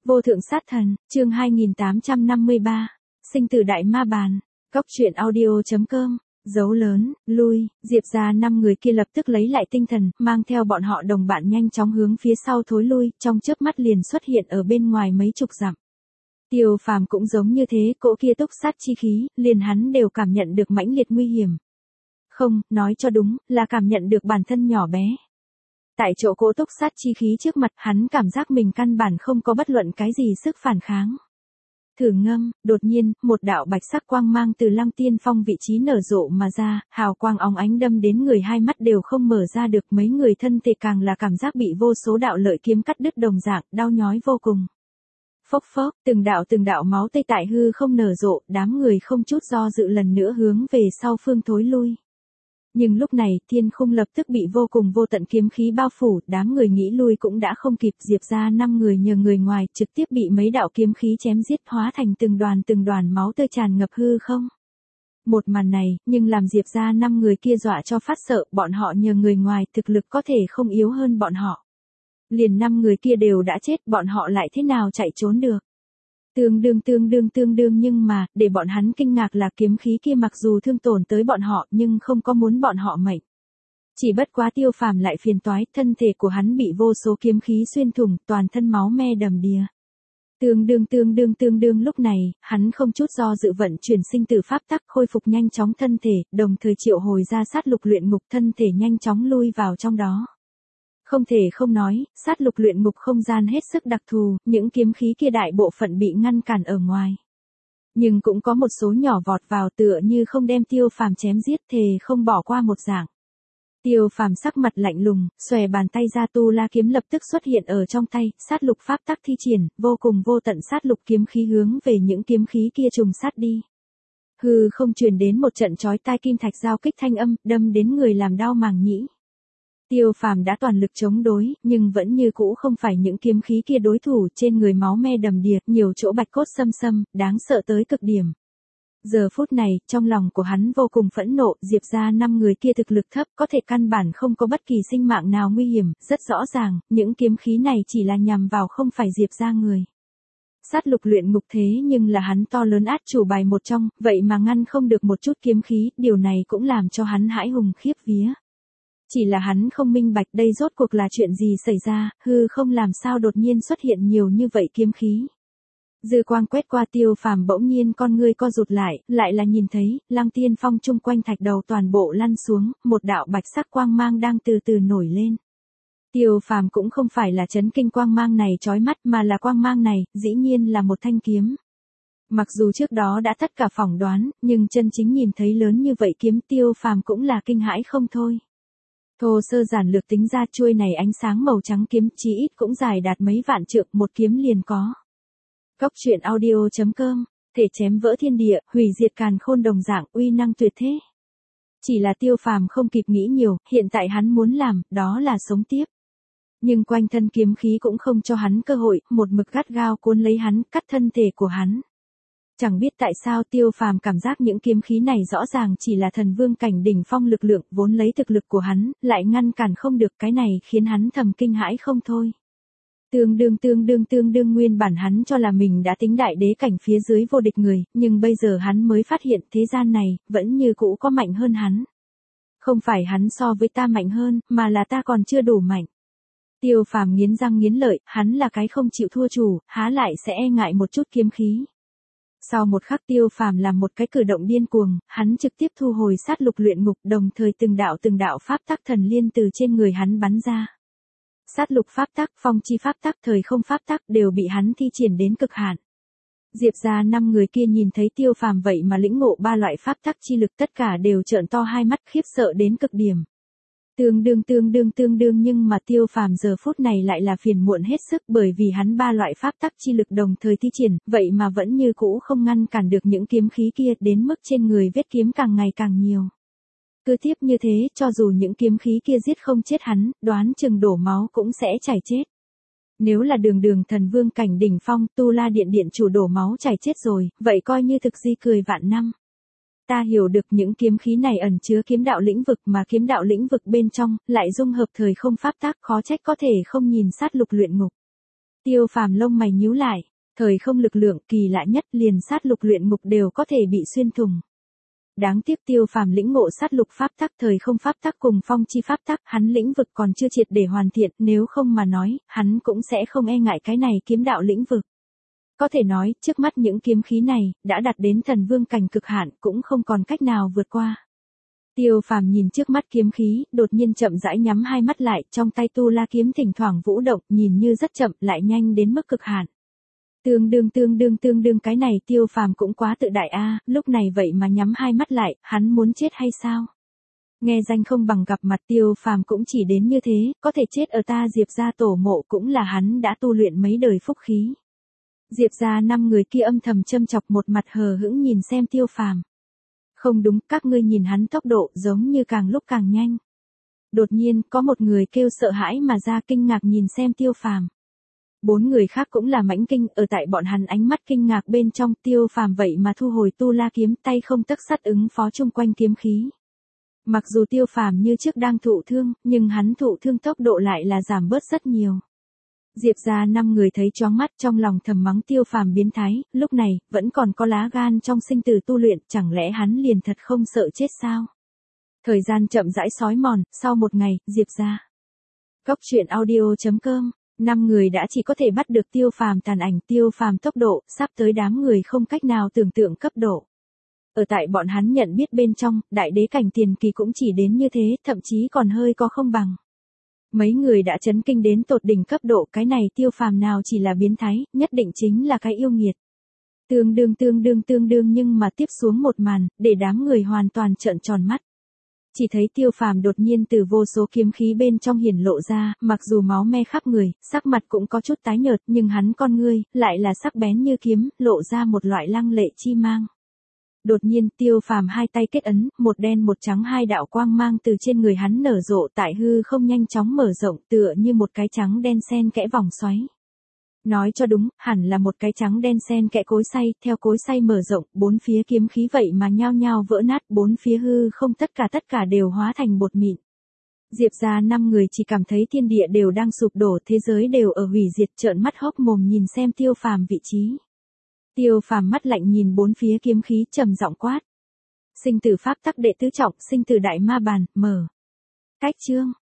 Vô thượng sát thần, chương 2853, sinh tử đại ma bàn, Cóc truyện audio.com, dấu lớn, lui, Diệp ra 5 người kia lập tức lấy lại tinh thần, mang theo bọn họ đồng bạn nhanh chóng hướng phía sau thối lui, trong chớp mắt liền xuất hiện ở bên ngoài mấy chục dặm. Tiêu Phàm cũng giống như thế, cỗ kia túc sát chi khí, liền hắn đều cảm nhận được mãnh liệt nguy hiểm. Không, nói cho đúng, là cảm nhận được bản thân nhỏ bé. Tại chỗ cỗ túc sát chi khí trước mặt, hắn cảm giác mình căn bản không có bất luận cái gì sức phản kháng. Thử ngâm, đột nhiên, một đạo bạch sắc quang mang từ Lăng Tiên Phong vị trí nở rộ mà ra, hào quang óng ánh đâm đến người, hai mắt đều không mở ra được, mấy người thân thể càng là cảm giác bị vô số đạo lợi kiếm cắt đứt đồng dạng, đau nhói vô cùng. Phốc phốc, từng đạo máu tươi tại hư không nở rộ, đám người không chút do dự lần nữa hướng về sau phương thối lui. Nhưng lúc này, thiên khung lập tức bị vô cùng vô tận kiếm khí bao phủ, đám người nghĩ lui cũng đã không kịp, Diệp ra 5 người nhờ người ngoài, trực tiếp bị mấy đạo kiếm khí chém giết, hóa thành từng đoàn máu tươi tràn ngập hư không. Một màn này, nhưng làm Diệp ra 5 người kia dọa cho phát sợ, bọn họ nhờ người ngoài, thực lực có thể không yếu hơn bọn họ. Liền 5 người kia đều đã chết, bọn họ lại thế nào chạy trốn được. Tương đương nhưng mà, để bọn hắn kinh ngạc là kiếm khí kia mặc dù thương tổn tới bọn họ nhưng không có muốn bọn họ mệnh. Chỉ bất quá Tiêu Phàm lại phiền toái, thân thể của hắn bị vô số kiếm khí xuyên thủng, toàn thân máu me đầm đìa. Tương đương lúc này, hắn không chút do dự vận chuyển sinh tử pháp tắc, khôi phục nhanh chóng thân thể, đồng thời triệu hồi ra sát lục luyện ngục, thân thể nhanh chóng lui vào trong đó. Không thể không nói, sát lục luyện ngục không gian hết sức đặc thù, những kiếm khí kia đại bộ phận bị ngăn cản ở ngoài. Nhưng cũng có một số nhỏ vọt vào, tựa như không đem Tiêu Phàm chém giết, thề không bỏ qua một dạng. Tiêu Phàm sắc mặt lạnh lùng, xòe bàn tay ra, tu la kiếm lập tức xuất hiện ở trong tay, sát lục pháp tắc thi triển, vô cùng vô tận sát lục kiếm khí hướng về những kiếm khí kia trùng sát đi. Hư không truyền đến một trận chói tai kim thạch giao kích thanh âm, đâm đến người làm đau màng nhĩ. Tiêu Phàm đã toàn lực chống đối, nhưng vẫn như cũ không phải những kiếm khí kia đối thủ, trên người máu me đầm đìa, nhiều chỗ bạch cốt xâm, đáng sợ tới cực điểm. Giờ phút này, trong lòng của hắn vô cùng phẫn nộ, Diệp ra 5 người kia thực lực thấp, có thể căn bản không có bất kỳ sinh mạng nào nguy hiểm, rất rõ ràng, những kiếm khí này chỉ là nhằm vào không phải Diệp ra người. Sát lục luyện ngục thế nhưng là hắn to lớn át chủ bài một trong, vậy mà ngăn không được một chút kiếm khí, điều này cũng làm cho hắn hãi hùng khiếp vía. Chỉ là hắn không minh bạch đây rốt cuộc là chuyện gì xảy ra, hư không làm sao đột nhiên xuất hiện nhiều như vậy kiếm khí. Dư quang quét qua Tiêu Phàm, bỗng nhiên con ngươi co rụt lại là nhìn thấy, Lăng Tiên Phong chung quanh thạch đầu toàn bộ lăn xuống, một đạo bạch sắc quang mang đang từ từ nổi lên. Tiêu Phàm cũng không phải là chấn kinh quang mang này chói mắt, mà là quang mang này, dĩ nhiên là một thanh kiếm. Mặc dù trước đó đã tất cả phỏng đoán, nhưng chân chính nhìn thấy lớn như vậy kiếm, Tiêu Phàm cũng là kinh hãi không thôi. Thô sơ giản lược tính ra, chuôi này ánh sáng màu trắng kiếm chí ít cũng dài đạt mấy vạn trượng, một kiếm liền có. Cóc truyện audio.com, thể chém vỡ thiên địa, hủy diệt càn khôn đồng dạng, uy năng tuyệt thế. Chỉ là Tiêu Phàm không kịp nghĩ nhiều, hiện tại hắn muốn làm, đó là sống tiếp. Nhưng quanh thân kiếm khí cũng không cho hắn cơ hội, một mực gắt gao cuốn lấy hắn, cắt thân thể của hắn. Chẳng biết tại sao Tiêu Phàm cảm giác những kiếm khí này rõ ràng chỉ là thần vương cảnh đỉnh phong lực lượng, vốn lấy thực lực của hắn, lại ngăn cản không được, cái này khiến hắn thầm kinh hãi không thôi. Tương đương nguyên bản hắn cho là mình đã tính đại đế cảnh phía dưới vô địch người, nhưng bây giờ hắn mới phát hiện thế gian này, vẫn như cũ có mạnh hơn hắn. Không phải hắn so với ta mạnh hơn, mà là ta còn chưa đủ mạnh. Tiêu Phàm nghiến răng nghiến lợi, hắn là cái không chịu thua chủ, há lại sẽ e ngại một chút kiếm khí. Sau một khắc Tiêu Phàm làm một cái cử động điên cuồng, hắn trực tiếp thu hồi sát lục luyện ngục, đồng thời từng đạo pháp tắc thần liên từ trên người hắn bắn ra. Sát lục pháp tắc, phong chi pháp tắc, thời không pháp tắc đều bị hắn thi triển đến cực hạn. Diệp ra 5 người kia nhìn thấy Tiêu Phàm vậy mà lĩnh ngộ 3 loại pháp tắc chi lực, tất cả đều trợn to hai mắt khiếp sợ đến cực điểm. Tương đương nhưng mà Tiêu Phàm giờ phút này lại là phiền muộn hết sức, bởi vì hắn 3 loại pháp tắc chi lực đồng thời thi triển, vậy mà vẫn như cũ không ngăn cản được những kiếm khí kia, đến mức trên người vết kiếm càng ngày càng nhiều. Cứ tiếp như thế, cho dù những kiếm khí kia giết không chết hắn, đoán chừng đổ máu cũng sẽ chảy chết. Nếu là đường thần vương cảnh đỉnh phong, Tu La Điện điện chủ đổ máu chảy chết rồi, vậy coi như thực di cười vạn năm. Ta hiểu được những kiếm khí này ẩn chứa kiếm đạo lĩnh vực, mà kiếm đạo lĩnh vực bên trong lại dung hợp thời không pháp tắc, khó trách có thể không nhìn sát lục luyện ngục. Tiêu Phàm lông mày nhíu lại, thời không lực lượng kỳ lạ nhất liền sát lục luyện ngục đều có thể bị xuyên thủng. Đáng tiếc Tiêu Phàm lĩnh ngộ sát lục pháp tắc thời không pháp tắc cùng phong chi pháp tắc, hắn lĩnh vực còn chưa triệt để hoàn thiện, nếu không mà nói, hắn cũng sẽ không e ngại cái này kiếm đạo lĩnh vực. Có thể nói, trước mắt những kiếm khí này, đã đạt đến thần vương cảnh cực hạn, cũng không còn cách nào vượt qua. Tiêu Phàm nhìn trước mắt kiếm khí, đột nhiên chậm rãi nhắm hai mắt lại, trong tay tu la kiếm thỉnh thoảng vũ động, nhìn như rất chậm, lại nhanh đến mức cực hạn. Tương đương cái này Tiêu Phàm cũng quá tự đại a, lúc này vậy mà nhắm hai mắt lại, hắn muốn chết hay sao? Nghe danh không bằng gặp mặt, Tiêu Phàm cũng chỉ đến như thế, có thể chết ở ta Diệp gia tổ mộ cũng là hắn đã tu luyện mấy đời phúc khí. Diệp gia 5 người kia âm thầm châm chọc, một mặt hờ hững nhìn xem Tiêu Phàm. Không đúng, các ngươi nhìn hắn tốc độ giống như càng lúc càng nhanh. Đột nhiên, có một người kêu sợ hãi mà ra, kinh ngạc nhìn xem Tiêu Phàm. 4 người khác cũng là mãnh kinh, ở tại bọn hắn ánh mắt kinh ngạc bên trong, Tiêu Phàm vậy mà thu hồi tu la kiếm, tay không tấc sắt ứng phó chung quanh kiếm khí. Mặc dù Tiêu Phàm như trước đang thụ thương, nhưng hắn thụ thương tốc độ lại là giảm bớt rất nhiều. Diệp gia 5 người thấy choáng mắt, trong lòng thầm mắng Tiêu Phàm biến thái, lúc này, vẫn còn có lá gan trong sinh tử tu luyện, chẳng lẽ hắn liền thật không sợ chết sao? Thời gian chậm rãi xói mòn, sau một ngày, Diệp gia. Cốc truyện audio.com, 5 người đã chỉ có thể bắt được Tiêu Phàm tàn ảnh, Tiêu Phàm tốc độ, sắp tới đám người không cách nào tưởng tượng cấp độ. Ở tại bọn hắn nhận biết bên trong, đại đế cảnh tiền kỳ cũng chỉ đến như thế, thậm chí còn hơi có không bằng. Mấy người đã chấn kinh đến tột đỉnh cấp độ, cái này Tiêu Phàm nào chỉ là biến thái, nhất định chính là cái yêu nghiệt. Tương đương nhưng mà tiếp xuống một màn, để đám người hoàn toàn trợn tròn mắt. Chỉ thấy Tiêu Phàm đột nhiên từ vô số kiếm khí bên trong hiển lộ ra, mặc dù máu me khắp người, sắc mặt cũng có chút tái nhợt, nhưng hắn con ngươi, lại là sắc bén như kiếm, lộ ra một loại lăng lệ chi mang. Đột nhiên Tiêu Phàm hai tay kết ấn, một đen một trắng hai đạo quang mang từ trên người hắn nở rộ, tại hư không nhanh chóng mở rộng, tựa như một cái trắng đen xen kẽ vòng xoáy. Nói cho đúng, hẳn là một cái trắng đen xen kẽ cối xay, theo cối xay mở rộng, bốn phía kiếm khí vậy mà nhao nhao vỡ nát, bốn phía hư không tất cả đều hóa thành bột mịn. Diệp gia 5 người chỉ cảm thấy thiên địa đều đang sụp đổ, thế giới đều ở hủy diệt, trợn mắt hốc mồm nhìn xem Tiêu Phàm vị trí. Tiêu Phàm mắt lạnh nhìn bốn phía kiếm khí, trầm giọng quát. Sinh tử pháp tắc đệ tứ trọng, sinh tử đại ma bàn, mở. Cách chương.